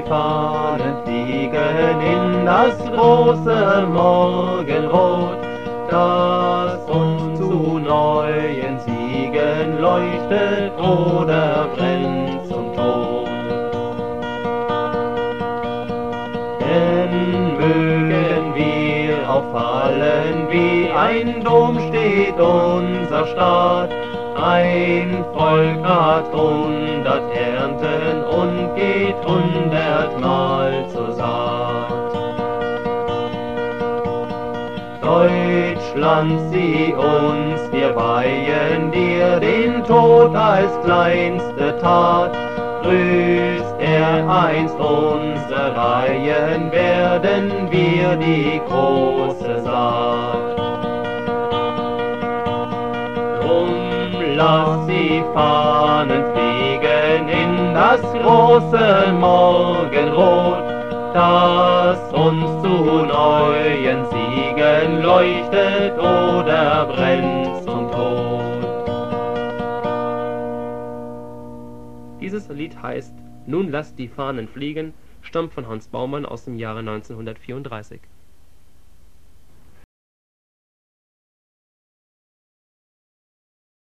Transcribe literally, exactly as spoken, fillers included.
Fahnen fliegen in das große Morgenrot, das uns zu neuen Siegen leuchtet oder brennt zum Tod. Denn mögen wir auffallen, wie ein Dom steht unser Staat, ein Volk hat hundert Ernten und geht hundertmal zur Saat. Deutschland, sieh uns, wir weihen dir den Tod als kleinste Tat. Grüßt er einst unsere Reihen, werden wir die große Saat. Drum lass die Fahnen fliegen in das große Morgenrot, das uns zu neuen Siegen leuchtet oder brennt zum Tod. Dieses Lied heißt Nun lasst die Fahnen fliegen, stammt von Hans Baumann aus dem Jahre neunzehnhundertvierunddreißig.